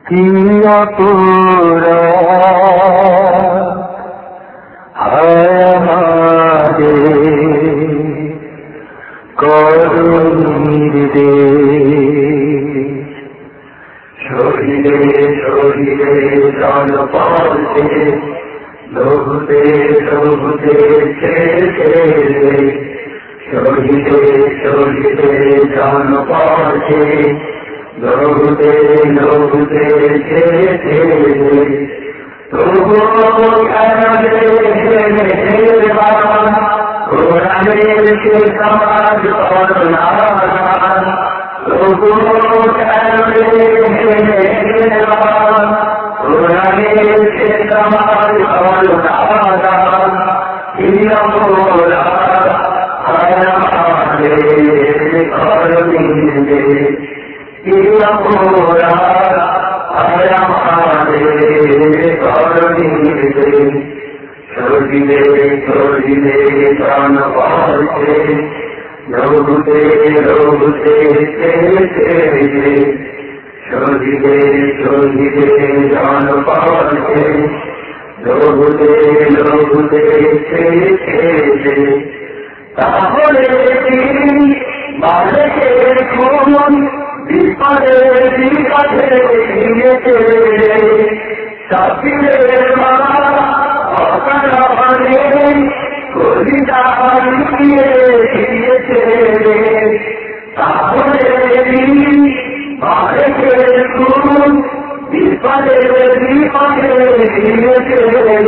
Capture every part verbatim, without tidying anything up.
কি অপরাধ হায় আমাদের করুণীর দেশ। শহীদে শহীদে জনপদে লহুতে লহুতে ছেড়ে শহীদে শহীদে জনপদে লহুতে লহুতে ছেড়ে তবুও কেন কোরআনের সে সমাজ করুণা তবুও কেন কোরআনের সে সমাজ করুণা শহীদে শহীদে জনপদে লহুতে লহুতে ছেড়ে শহীদে শহীদে জনপদে লহুতে লহুতে ছেড়ে তাহলে তিনি বালকের খুন বিপদে বিপদে দিয়েছে সাবিরের মা অকারণে কবিতা লিখিয়ে দিয়েছে তাহলে তিনি বালকের খুন বিপদে বিপদে দিয়েছে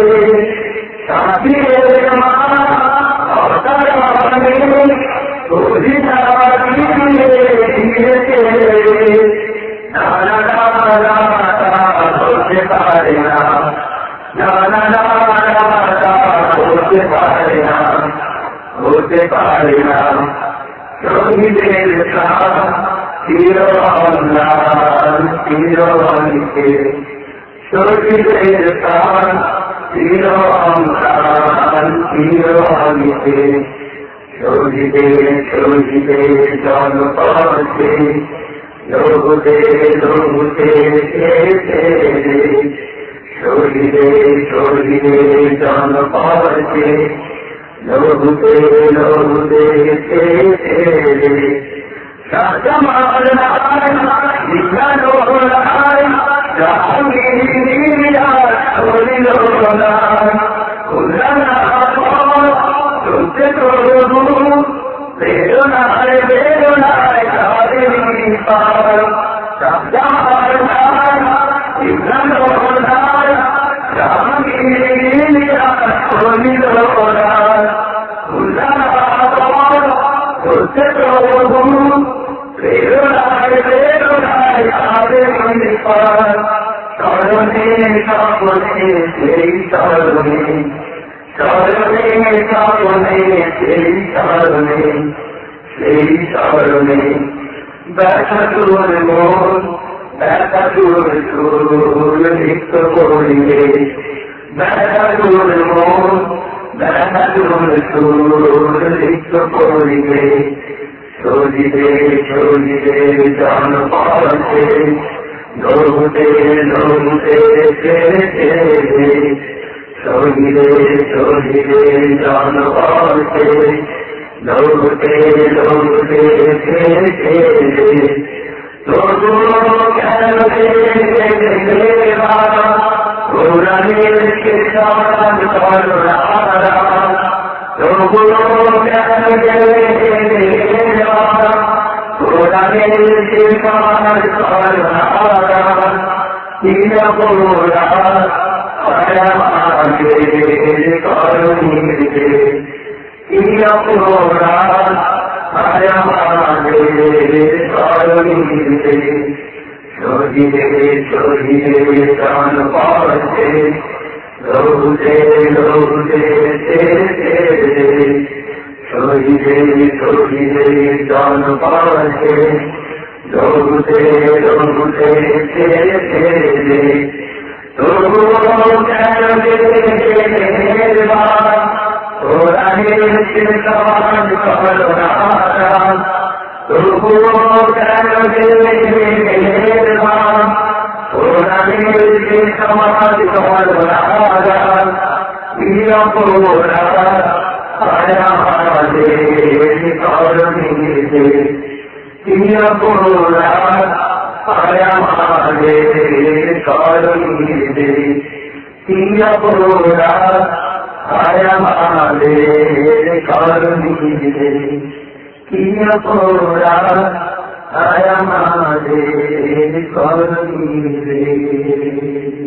সাবিরের মা অকারণে কবিতা লিখিয়ে দিয়েছে নানা নানা বলতে পারে না নানা নানা বলতে পারে না বলতে পারে না শহীদের চিরঅন্যান চিরঅনিকে শহীদের চিরঅন্যান চিরঅনিকে শহীদে শহীদে জনপদে লহুতে লহুতে ছেড়ে শহীদে শহীদে জনপদে লহুতে লহুতে ছেড়ে শাহজামাল নাই বিজ্ঞানো নাই জাহাঙ্গীর হরিল নাই খুলনা চলতে তবু বেরোনায় বেরোনায় তাদের পার শাহজামাল নাই বিজ্ঞানো নাই জাহাঙ্গীর হরিল নাই খুলনা চলতে তবু বেরোনায় বেরোনায় তাদের পার স্মরণে স্বপনে সেই স্মরণে স্মরণে স্বপনে সেই স্মরণে সেই স্মরণে ব্যথা তোর মন ব্যথা তোর সুর লিপ্ত করিলে ব্যথা তোর মন ব্যথা তোর সুর লিপ্ত করিলে শহীদে শহীদে জনপদে লহুতে লহুতে ছেড়ে শহীদে শহীদে জনপদে লহুতে লহুতে ছেড়ে তবুও কেন কোরআনের সে সমাজ করুণা তবুও কেন কোরআনের সে সমাজ করুণা চিরঅপরাধ হায় আমাদের করুণীর দেশ চিরঅপরাধ হায় আমাদের করুণীর দেশ শহীদে শহীদে জনপদে লহুতে লহুতে ছেড়ে শহীদে শহীদে জনপদে লহুতে লহুতে ছেড়ে তবুও কেন কোরআনের সে সমাজ করুণা তবুও কেন কোরআন समाधि कमलनारा वीर पुरा आया महादेव करुणी दे वीर पुरा आया महादेव करुणी दे वीर पुरा आया महादेव करुणी दे वीर पुरा आया महादेव करुणी दे।